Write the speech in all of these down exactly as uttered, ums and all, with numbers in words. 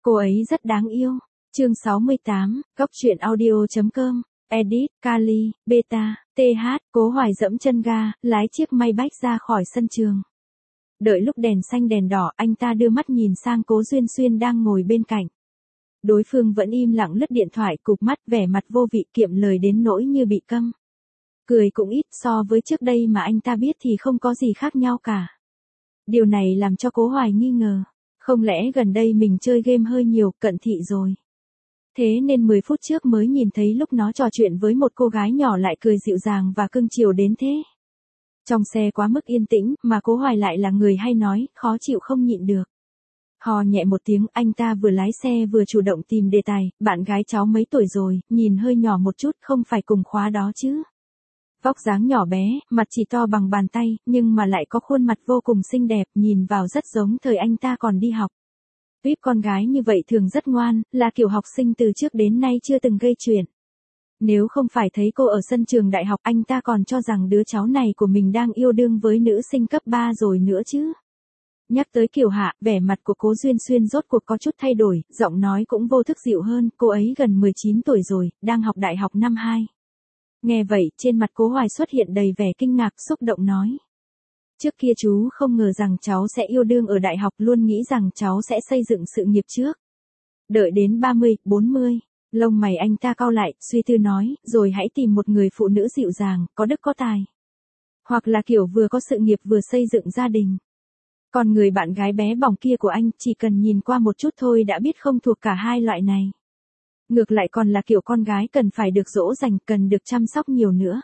Cô ấy rất đáng yêu. Chương sáu mươi tám, Góc truyện audio chấm com, Edit, Kali, Beta, tê hát, Cố Hoài dẫm chân ga, lái chiếc Maybach ra khỏi sân trường. Đợi lúc đèn xanh đèn đỏ, anh ta đưa mắt nhìn sang Cố Duyên Xuyên đang ngồi bên cạnh. Đối phương vẫn im lặng lướt điện thoại, cụp mắt, vẻ mặt vô vị, kiệm lời đến nỗi như bị câm. Cười cũng ít, so với trước đây mà anh ta biết thì không có gì khác nhau cả. Điều này làm cho Cố Hoài nghi ngờ. Không lẽ gần đây mình chơi game hơi nhiều, cận thị rồi. Thế nên mười phút trước mới nhìn thấy lúc nó trò chuyện với một cô gái nhỏ lại cười dịu dàng và cưng chiều đến thế. Trong xe quá mức yên tĩnh, mà Cố Hoài lại là người hay nói, khó chịu không nhịn được. Hò nhẹ một tiếng, anh ta vừa lái xe vừa chủ động tìm đề tài, bạn gái cháu mấy tuổi rồi, nhìn hơi nhỏ một chút, không phải cùng khóa đó chứ. Vóc dáng nhỏ bé, mặt chỉ to bằng bàn tay, nhưng mà lại có khuôn mặt vô cùng xinh đẹp, nhìn vào rất giống thời anh ta còn đi học. Tuyếp con gái như vậy thường rất ngoan, là kiểu học sinh từ trước đến nay chưa từng gây chuyện. Nếu không phải thấy cô ở sân trường đại học, anh ta còn cho rằng đứa cháu này của mình đang yêu đương với nữ sinh cấp ba rồi nữa chứ. Nhắc tới Kiều Hạ, vẻ mặt của Cố Duyên Xuyên rốt cuộc có chút thay đổi, giọng nói cũng vô thức dịu hơn, cô ấy gần mười chín tuổi rồi, đang học đại học năm hai. Nghe vậy, trên mặt Cố Hoài xuất hiện đầy vẻ kinh ngạc, xúc động nói. Trước kia chú không ngờ rằng cháu sẽ yêu đương ở đại học, luôn nghĩ rằng cháu sẽ xây dựng sự nghiệp trước. Đợi đến ba mươi, bốn mươi, lông mày anh ta cau lại, suy tư nói, rồi hãy tìm một người phụ nữ dịu dàng, có đức có tài. Hoặc là kiểu vừa có sự nghiệp vừa xây dựng gia đình. Còn người bạn gái bé bỏng kia của anh, chỉ cần nhìn qua một chút thôi đã biết không thuộc cả hai loại này. Ngược lại còn là kiểu con gái cần phải được dỗ dành, cần được chăm sóc nhiều nữa.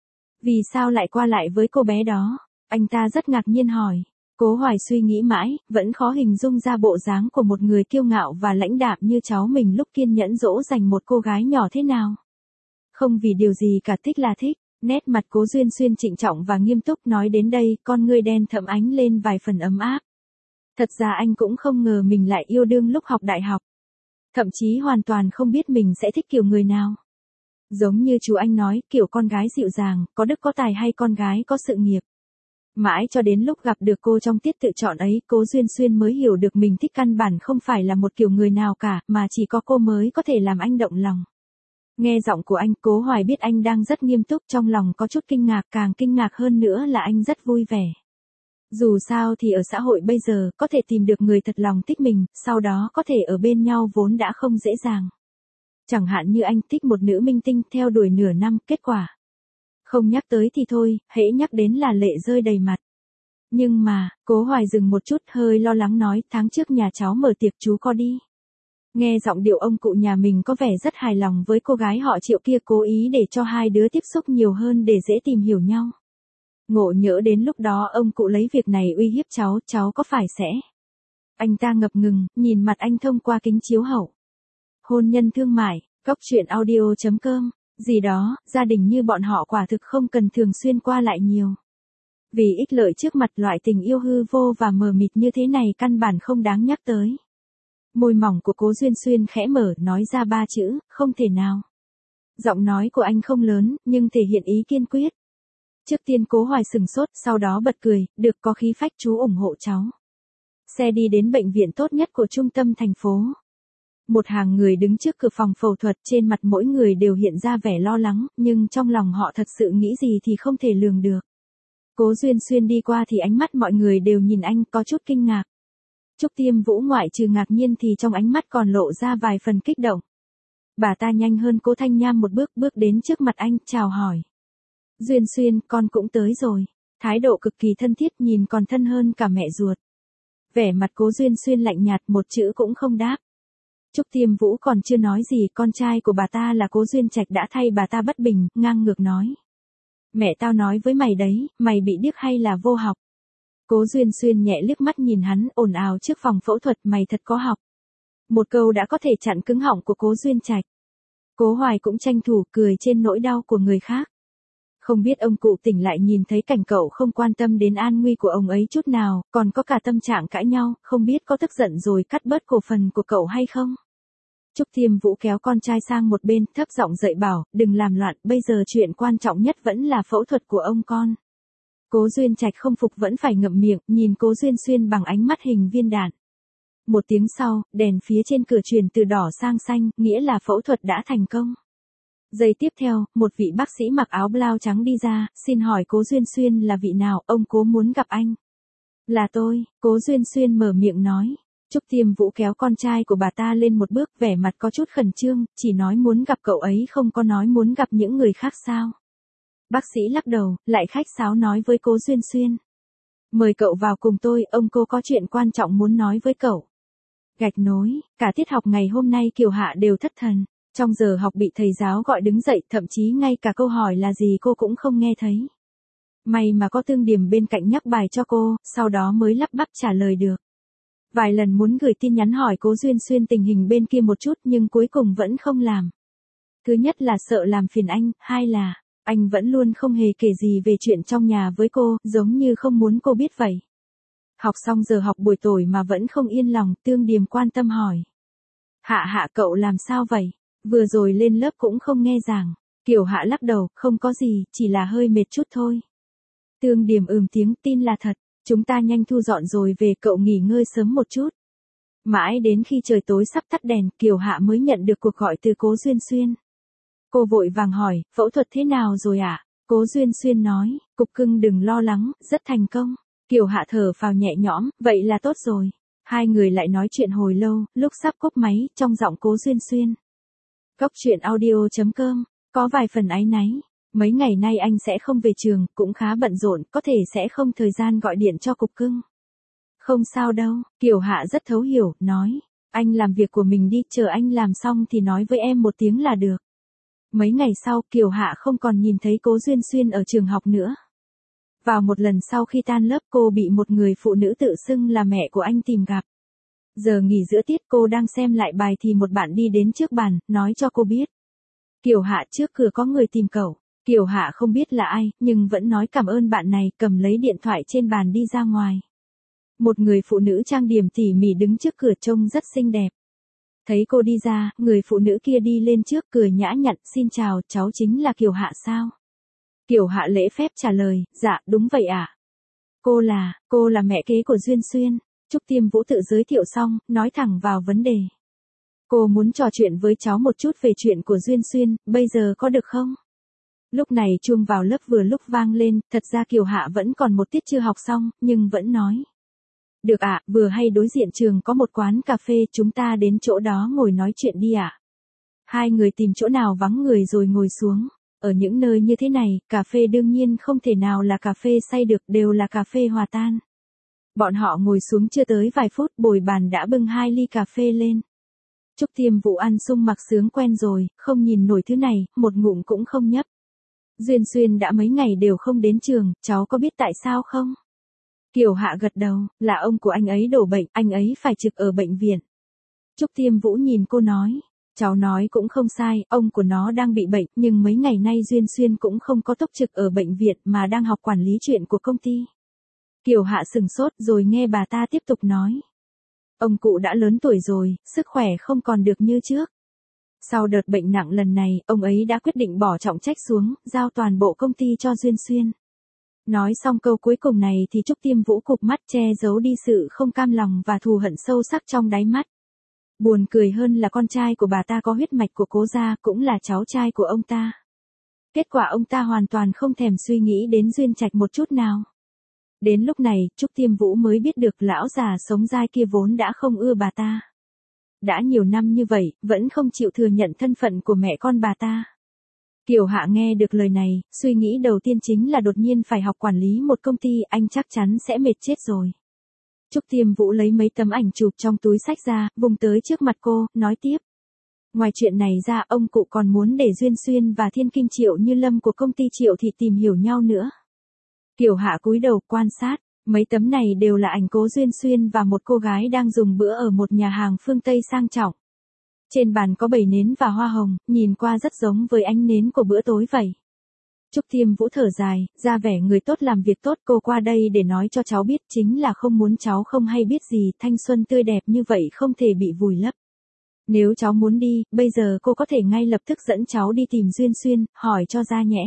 Vì sao lại qua lại với cô bé đó? Anh ta rất ngạc nhiên hỏi. Cố Hoài suy nghĩ mãi, vẫn khó hình dung ra bộ dáng của một người kiêu ngạo và lãnh đạm như cháu mình lúc kiên nhẫn dỗ dành một cô gái nhỏ thế nào. Không vì điều gì cả, thích là thích. Nét mặt Cố Duyên Xuyên trịnh trọng và nghiêm túc, nói đến đây, con ngươi đen thẫm ánh lên vài phần ấm áp. Thật ra anh cũng không ngờ mình lại yêu đương lúc học đại học. Thậm chí hoàn toàn không biết mình sẽ thích kiểu người nào. Giống như chú anh nói, kiểu con gái dịu dàng, có đức có tài hay con gái có sự nghiệp. Mãi cho đến lúc gặp được cô trong tiết tự chọn ấy, Cố Duyên Xuyên mới hiểu được mình thích căn bản không phải là một kiểu người nào cả, mà chỉ có cô mới có thể làm anh động lòng. Nghe giọng của anh, Cố Hoài biết anh đang rất nghiêm túc, trong lòng có chút kinh ngạc, càng kinh ngạc hơn nữa là anh rất vui vẻ. Dù sao thì ở xã hội bây giờ, có thể tìm được người thật lòng thích mình, sau đó có thể ở bên nhau vốn đã không dễ dàng. Chẳng hạn như anh thích một nữ minh tinh, theo đuổi nửa năm, kết quả. Không nhắc tới thì thôi, hễ nhắc đến là lệ rơi đầy mặt. Nhưng mà, Cố Hoài dừng một chút, hơi lo lắng nói, tháng trước nhà cháu mở tiệc chú có đi. Nghe giọng điệu ông cụ nhà mình có vẻ rất hài lòng với cô gái họ Triệu kia, cố ý để cho hai đứa tiếp xúc nhiều hơn để dễ tìm hiểu nhau. Ngộ nhỡ đến lúc đó ông cụ lấy việc này uy hiếp cháu, cháu có phải sẽ... Anh ta ngập ngừng, nhìn mặt anh thông qua kính chiếu hậu. Hôn nhân thương mại, Góc truyện audio chấm com, gì đó, gia đình như bọn họ quả thực không cần thường xuyên qua lại nhiều. Vì ích lợi trước mặt, loại tình yêu hư vô và mờ mịt như thế này căn bản không đáng nhắc tới. Môi mỏng của Cố Duyên Xuyên khẽ mở, nói ra ba chữ, không thể nào. Giọng nói của anh không lớn, nhưng thể hiện ý kiên quyết. Trước tiên Cố Hoài sừng sốt, sau đó bật cười, được, có khí phách, chú ủng hộ cháu. Xe đi đến bệnh viện tốt nhất của trung tâm thành phố. Một hàng người đứng trước cửa phòng phẫu thuật, trên mặt mỗi người đều hiện ra vẻ lo lắng, nhưng trong lòng họ thật sự nghĩ gì thì không thể lường được. Cố Duyên Xuyên đi qua thì ánh mắt mọi người đều nhìn anh, có chút kinh ngạc. Trúc Tiêm Vũ ngoại trừ ngạc nhiên thì trong ánh mắt còn lộ ra vài phần kích động. Bà ta nhanh hơn Cố Thanh Nham một bước, bước đến trước mặt anh, chào hỏi. Duyên Xuyên, con cũng tới rồi. Thái độ cực kỳ thân thiết, nhìn còn thân hơn cả mẹ ruột. Vẻ mặt Cố Duyên Xuyên lạnh nhạt, một chữ cũng không đáp. Trúc Tiêm Vũ còn chưa nói gì, con trai của bà ta là Cố Duyên Trạch đã thay bà ta bất bình, ngang ngược nói. Mẹ tao nói với mày đấy, mày bị điếc hay là vô học? Cố Duyên Xuyên nhẹ liếc mắt nhìn hắn, ồn ào trước phòng phẫu thuật, mày thật có học. Một câu đã có thể chặn cứng họng của Cố Duyên Trạch. Cố Hoài cũng tranh thủ, cười trên nỗi đau của người khác. Không biết ông cụ tỉnh lại nhìn thấy cảnh cậu không quan tâm đến an nguy của ông ấy chút nào, còn có cả tâm trạng cãi nhau, không biết có tức giận rồi cắt bớt cổ phần của cậu hay không? Trúc Tiêm Vũ kéo con trai sang một bên, thấp giọng dạy bảo, đừng làm loạn, bây giờ chuyện quan trọng nhất vẫn là phẫu thuật của ông con. Cố Duyên Trạch không phục vẫn phải ngậm miệng, nhìn Cố Duyên Xuyên bằng ánh mắt hình viên đạn. Một tiếng sau, đèn phía trên cửa chuyển từ đỏ sang xanh, nghĩa là phẫu thuật đã thành công. Giây tiếp theo, một vị bác sĩ mặc áo blau trắng đi ra, xin hỏi Cố Duyên Xuyên là vị nào, ông Cố muốn gặp anh. Là tôi, Cố Duyên Xuyên mở miệng nói. Trúc Tiêm Vũ kéo con trai của bà ta lên một bước, vẻ mặt có chút khẩn trương, chỉ nói muốn gặp cậu ấy không có nói muốn gặp những người khác sao. Bác sĩ lắc đầu, lại khách sáo nói với Cố Duyên Xuyên. Mời cậu vào cùng tôi, ông Cố có chuyện quan trọng muốn nói với cậu. Gạch nối, cả tiết học ngày hôm nay Kiều Hạ đều thất thần. Trong giờ học bị thầy giáo gọi đứng dậy, thậm chí ngay cả câu hỏi là gì cô cũng không nghe thấy. May mà có Tương Điềm bên cạnh nhắc bài cho cô, sau đó mới lắp bắp trả lời được. Vài lần muốn gửi tin nhắn hỏi Cố Duyên Xuyên tình hình bên kia một chút nhưng cuối cùng vẫn không làm. Thứ nhất là sợ làm phiền anh, hai là, anh vẫn luôn không hề kể gì về chuyện trong nhà với cô, giống như không muốn cô biết vậy. Học xong giờ học buổi tối mà vẫn không yên lòng, Tương Điềm quan tâm hỏi. Hạ Hạ cậu làm sao vậy? Vừa rồi lên lớp cũng không nghe giảng. Kiều Hạ lắc đầu, không có gì, chỉ là hơi mệt chút thôi. Tương Điềm ừm tiếng, tin là thật, chúng ta nhanh thu dọn rồi về, cậu nghỉ ngơi sớm một chút. Mãi đến khi trời tối sắp tắt đèn, Kiều Hạ mới nhận được cuộc gọi từ Cố Duyên Xuyên. Cô vội vàng hỏi, phẫu thuật thế nào rồi ạ? À? Cố Duyên Xuyên nói, cục cưng đừng lo lắng, rất thành công. Kiều Hạ thở phào nhẹ nhõm, vậy là tốt rồi. Hai người lại nói chuyện hồi lâu, lúc sắp cúp máy, trong giọng Cố Duyên Xuyên. Góc truyện audio chấm com, có vài phần áy náy. Mấy ngày nay anh sẽ không về trường, cũng khá bận rộn, có thể sẽ không thời gian gọi điện cho cục cưng. Không sao đâu, Kiều Hạ rất thấu hiểu, nói. Anh làm việc của mình đi, chờ anh làm xong thì nói với em một tiếng là được. Mấy ngày sau, Kiều Hạ không còn nhìn thấy Cố Duyên Xuyên ở trường học nữa. Vào một lần sau khi tan lớp cô bị một người phụ nữ tự xưng là mẹ của anh tìm gặp. Giờ nghỉ giữa tiết cô đang xem lại bài thì một bạn đi đến trước bàn, nói cho cô biết. Kiều Hạ trước cửa có người tìm cậu. Kiều Hạ không biết là ai, nhưng vẫn nói cảm ơn bạn này, cầm lấy điện thoại trên bàn đi ra ngoài. Một người phụ nữ trang điểm tỉ mỉ đứng trước cửa trông rất xinh đẹp. Thấy cô đi ra, người phụ nữ kia đi lên trước cười nhã nhặn, xin chào, cháu chính là Kiều Hạ sao? Kiều Hạ lễ phép trả lời, dạ, đúng vậy ạ. À? Cô là, cô là mẹ kế của Duyên Xuyên. Trúc Tiêm Vũ tự giới thiệu xong, nói thẳng vào vấn đề. Cô muốn trò chuyện với cháu một chút về chuyện của Duyên Xuyên, bây giờ có được không? Lúc này chuông vào lớp vừa lúc vang lên, thật ra Kiều Hạ vẫn còn một tiết chưa học xong, nhưng vẫn nói. Được ạ, à, vừa hay đối diện trường có một quán cà phê, chúng ta đến chỗ đó ngồi nói chuyện đi ạ. À. Hai người tìm chỗ nào vắng người rồi ngồi xuống. Ở những nơi như thế này, cà phê đương nhiên không thể nào là cà phê say được, đều là cà phê hòa tan. Bọn họ ngồi xuống chưa tới vài phút, bồi bàn đã bưng hai ly cà phê lên. Trúc Tiêm Vũ ăn sung mặc sướng quen rồi, không nhìn nổi thứ này, một ngụm cũng không nhấp. Duyên Xuyên đã mấy ngày đều không đến trường, cháu có biết tại sao không? Kiều Hạ gật đầu, là ông của anh ấy đổ bệnh, anh ấy phải trực ở bệnh viện. Trúc Tiêm Vũ nhìn cô nói, cháu nói cũng không sai, ông của nó đang bị bệnh, nhưng mấy ngày nay Duyên Xuyên cũng không có túc trực ở bệnh viện mà đang học quản lý chuyện của công ty. Kiều Hạ sừng sốt rồi nghe bà ta tiếp tục nói. Ông cụ đã lớn tuổi rồi, sức khỏe không còn được như trước. Sau đợt bệnh nặng lần này, ông ấy đã quyết định bỏ trọng trách xuống, giao toàn bộ công ty cho Duyên Xuyên. Nói xong câu cuối cùng này thì Trúc Tiêm Vũ cụp mắt che giấu đi sự không cam lòng và thù hận sâu sắc trong đáy mắt. Buồn cười hơn là con trai của bà ta có huyết mạch của Cố gia, cũng là cháu trai của ông ta. Kết quả ông ta hoàn toàn không thèm suy nghĩ đến Duyên Trạch một chút nào. Đến lúc này, Trúc Tiêm Vũ mới biết được lão già sống dai kia vốn đã không ưa bà ta. Đã nhiều năm như vậy, vẫn không chịu thừa nhận thân phận của mẹ con bà ta. Kiều Hạ nghe được lời này, suy nghĩ đầu tiên chính là đột nhiên phải học quản lý một công ty, anh chắc chắn sẽ mệt chết rồi. Trúc Tiêm Vũ lấy mấy tấm ảnh chụp trong túi xách ra, vùng tới trước mặt cô, nói tiếp. Ngoài chuyện này ra, ông cụ còn muốn để Duyên Xuyên và Thiên Kim Triệu Như Lâm của công ty Triệu Thị tìm hiểu nhau nữa. Kiều Hạ cúi đầu quan sát, mấy tấm này đều là ảnh Cố Duyên Xuyên và một cô gái đang dùng bữa ở một nhà hàng phương Tây sang trọng. Trên bàn có bầy nến và hoa hồng, nhìn qua rất giống với ánh nến của bữa tối vậy. Trúc Tiêm Vũ thở dài, ra vẻ người tốt làm việc tốt, cô qua đây để nói cho cháu biết chính là không muốn cháu không hay biết gì, thanh xuân tươi đẹp như vậy không thể bị vùi lấp. Nếu cháu muốn đi, bây giờ cô có thể ngay lập tức dẫn cháu đi tìm Duyên Xuyên, hỏi cho ra nhẽ.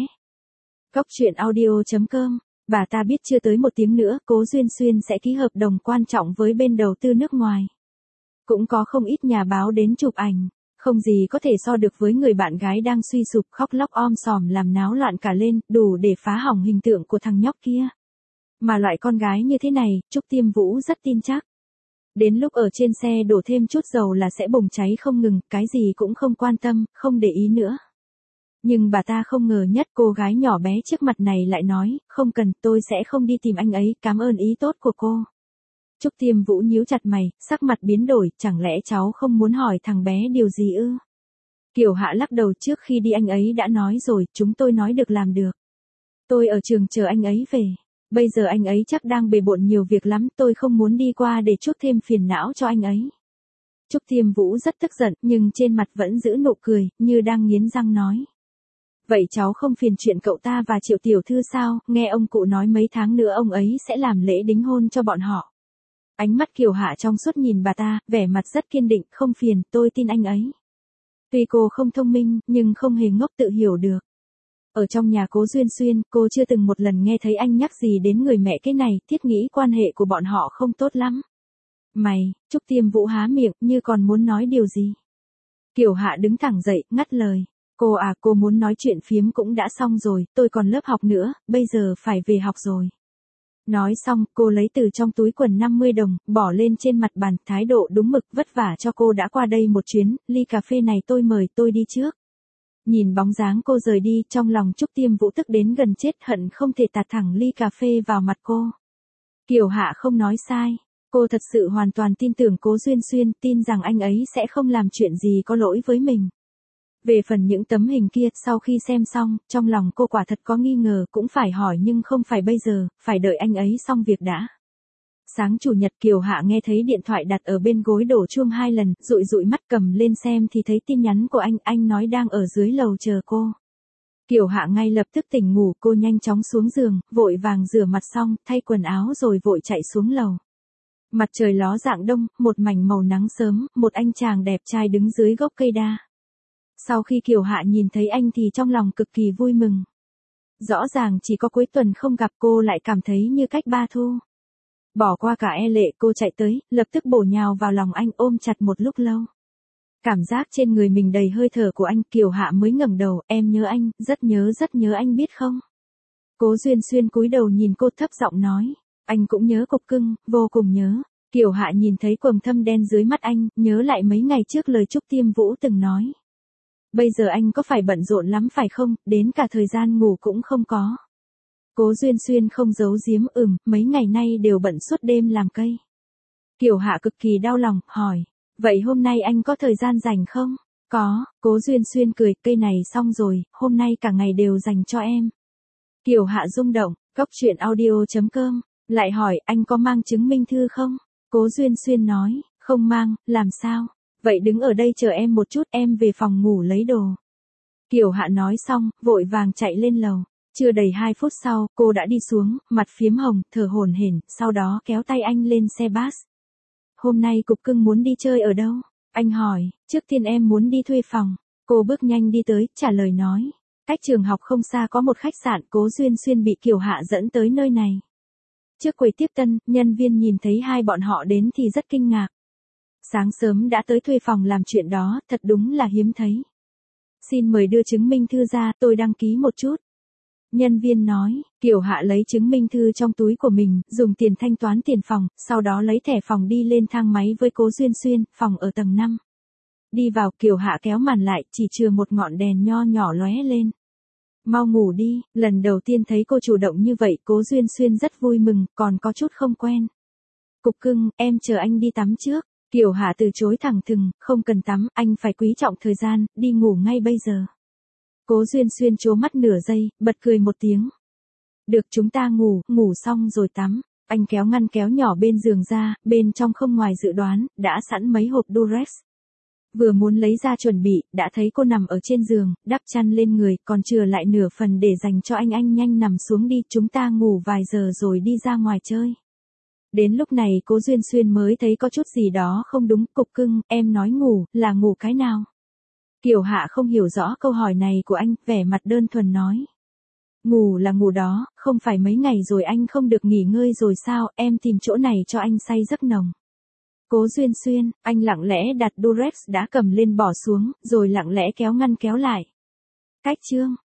Góc truyện audio chấm com, bà ta biết chưa tới một tiếng nữa, Cố Duyên Xuyên sẽ ký hợp đồng quan trọng với bên đầu tư nước ngoài. Cũng có không ít nhà báo đến chụp ảnh. Không gì có thể so được với người bạn gái đang suy sụp khóc lóc om sòm làm náo loạn cả lên, đủ để phá hỏng hình tượng của thằng nhóc kia. Mà loại con gái như thế này, Trúc Tiêm Vũ rất tin chắc. Đến lúc ở trên xe đổ thêm chút dầu là sẽ bùng cháy không ngừng, cái gì cũng không quan tâm, không để ý nữa. Nhưng bà ta không ngờ nhất cô gái nhỏ bé trước mặt này lại nói, không cần, tôi sẽ không đi tìm anh ấy, cảm ơn ý tốt của cô. Trúc Tiêm Vũ nhíu chặt mày, sắc mặt biến đổi, chẳng lẽ cháu không muốn hỏi thằng bé điều gì ư? Kiều Hạ lắc đầu, trước khi đi anh ấy đã nói rồi, chúng tôi nói được làm được. Tôi ở trường chờ anh ấy về. Bây giờ anh ấy chắc đang bề bộn nhiều việc lắm, tôi không muốn đi qua để chuốc thêm phiền não cho anh ấy. Trúc Tiêm Vũ rất tức giận, nhưng trên mặt vẫn giữ nụ cười, như đang nghiến răng nói. Vậy cháu không phiền chuyện cậu ta và Triệu tiểu thư sao, nghe ông cụ nói mấy tháng nữa ông ấy sẽ làm lễ đính hôn cho bọn họ. Ánh mắt Kiều Hạ trong suốt nhìn bà ta, vẻ mặt rất kiên định, không phiền, tôi tin anh ấy. Tuy cô không thông minh, nhưng không hề ngốc, tự hiểu được. Ở trong nhà Cố Duyên Xuyên, cô chưa từng một lần nghe thấy anh nhắc gì đến người mẹ cái này, thiết nghĩ quan hệ của bọn họ không tốt lắm. Mày, Trúc Tiêm Vũ há miệng, như còn muốn nói điều gì. Kiều Hạ đứng thẳng dậy, ngắt lời. Cô à, cô muốn nói chuyện phiếm cũng đã xong rồi, tôi còn lớp học nữa, bây giờ phải về học rồi. Nói xong, cô lấy từ trong túi quần năm mươi đồng, bỏ lên trên mặt bàn, thái độ đúng mực, vất vả cho cô đã qua đây một chuyến, ly cà phê này tôi mời, tôi đi trước. Nhìn bóng dáng cô rời đi, trong lòng Trúc Tiêm Vũ tức đến gần chết, hận không thể tạt thẳng ly cà phê vào mặt cô. Kiều Hạ không nói sai, cô thật sự hoàn toàn tin tưởng Cố Duyên Xuyên, tin rằng anh ấy sẽ không làm chuyện gì có lỗi với mình. Về phần những tấm hình kia, sau khi xem xong, trong lòng cô quả thật có nghi ngờ, cũng phải hỏi nhưng không phải bây giờ, phải đợi anh ấy xong việc đã. Sáng chủ nhật Kiều Hạ nghe thấy điện thoại đặt ở bên gối đổ chuông hai lần, dụi dụi mắt cầm lên xem thì thấy tin nhắn của anh, anh nói đang ở dưới lầu chờ cô. Kiều Hạ ngay lập tức tỉnh ngủ, cô nhanh chóng xuống giường, vội vàng rửa mặt xong, thay quần áo rồi vội chạy xuống lầu. Mặt trời ló rạng đông, một mảnh màu nắng sớm, một anh chàng đẹp trai đứng dưới gốc cây đa. Sau khi Kiều Hạ nhìn thấy anh thì trong lòng cực kỳ vui mừng. Rõ ràng chỉ có cuối tuần không gặp cô lại cảm thấy như cách ba thu. Bỏ qua cả e lệ cô chạy tới, lập tức bổ nhào vào lòng anh ôm chặt một lúc lâu. Cảm giác trên người mình đầy hơi thở của anh, Kiều Hạ mới ngẩng đầu, em nhớ anh, rất nhớ rất nhớ anh biết không? Cố Duyên Xuyên cúi đầu nhìn cô thấp giọng nói, anh cũng nhớ cục cưng, vô cùng nhớ. Kiều Hạ nhìn thấy quầng thâm đen dưới mắt anh, nhớ lại mấy ngày trước lời Trúc Tiêm Vũ từng nói. Bây giờ anh có phải bận rộn lắm phải không, đến cả thời gian ngủ cũng không có. Cố Duyên Xuyên không giấu giếm, ừm, mấy ngày nay đều bận suốt đêm làm cây. Kiều Hạ cực kỳ đau lòng, hỏi, vậy hôm nay anh có thời gian rảnh không? Có, Cố Duyên Xuyên cười, cây này xong rồi, hôm nay cả ngày đều dành cho em. Kiều Hạ rung động, cốc truyện audio chấm com, lại hỏi, anh có mang chứng minh thư không? Cố Duyên Xuyên nói, không mang, làm sao? Vậy đứng ở đây chờ em một chút, em về phòng ngủ lấy đồ. Kiều Hạ nói xong, vội vàng chạy lên lầu. Chưa đầy hai phút sau, cô đã đi xuống, mặt phiếm hồng, thở hổn hển, sau đó kéo tay anh lên xe bus. Hôm nay cục cưng muốn đi chơi ở đâu? Anh hỏi, trước tiên em muốn đi thuê phòng. Cô bước nhanh đi tới, trả lời nói. Cách trường học không xa có một khách sạn, Cố Duyên Xuyên bị Kiều Hạ dẫn tới nơi này. Trước quầy tiếp tân, nhân viên nhìn thấy hai bọn họ đến thì rất kinh ngạc. Sáng sớm đã tới thuê phòng làm chuyện đó, thật đúng là hiếm thấy. Xin mời đưa chứng minh thư ra, tôi đăng ký một chút. Nhân viên nói, Kiều Hạ lấy chứng minh thư trong túi của mình, dùng tiền thanh toán tiền phòng, sau đó lấy thẻ phòng đi lên thang máy với Cố Duyên Xuyên, phòng ở tầng năm. Đi vào, Kiều Hạ kéo màn lại, chỉ chừa một ngọn đèn nho nhỏ lóe lên. Mau ngủ đi, lần đầu tiên thấy cô chủ động như vậy, Cố Duyên Xuyên rất vui mừng, còn có chút không quen. Cục cưng, em chờ anh đi tắm trước. Kiều Hạ từ chối thẳng thừng, không cần tắm, anh phải quý trọng thời gian, đi ngủ ngay bây giờ. Cố Duyên Xuyên trố mắt nửa giây, bật cười một tiếng. Được, chúng ta ngủ, ngủ xong rồi tắm. Anh kéo ngăn kéo nhỏ bên giường ra, bên trong không ngoài dự đoán, đã sẵn mấy hộp Durex. Vừa muốn lấy ra chuẩn bị, đã thấy cô nằm ở trên giường, đắp chăn lên người, còn chừa lại nửa phần để dành cho anh. Anh nhanh nằm xuống đi, chúng ta ngủ vài giờ rồi đi ra ngoài chơi. Đến lúc này Cố Duyên Xuyên mới thấy có chút gì đó không đúng, cục cưng, em nói ngủ, là ngủ cái nào? Kiều Hạ không hiểu rõ câu hỏi này của anh, vẻ mặt đơn thuần nói. Ngủ là ngủ đó, không phải mấy ngày rồi anh không được nghỉ ngơi rồi sao, em tìm chỗ này cho anh say giấc nồng. Cố Duyên Xuyên, anh lặng lẽ đặt Durex đã cầm lên bỏ xuống, rồi lặng lẽ kéo ngăn kéo lại. Cách chương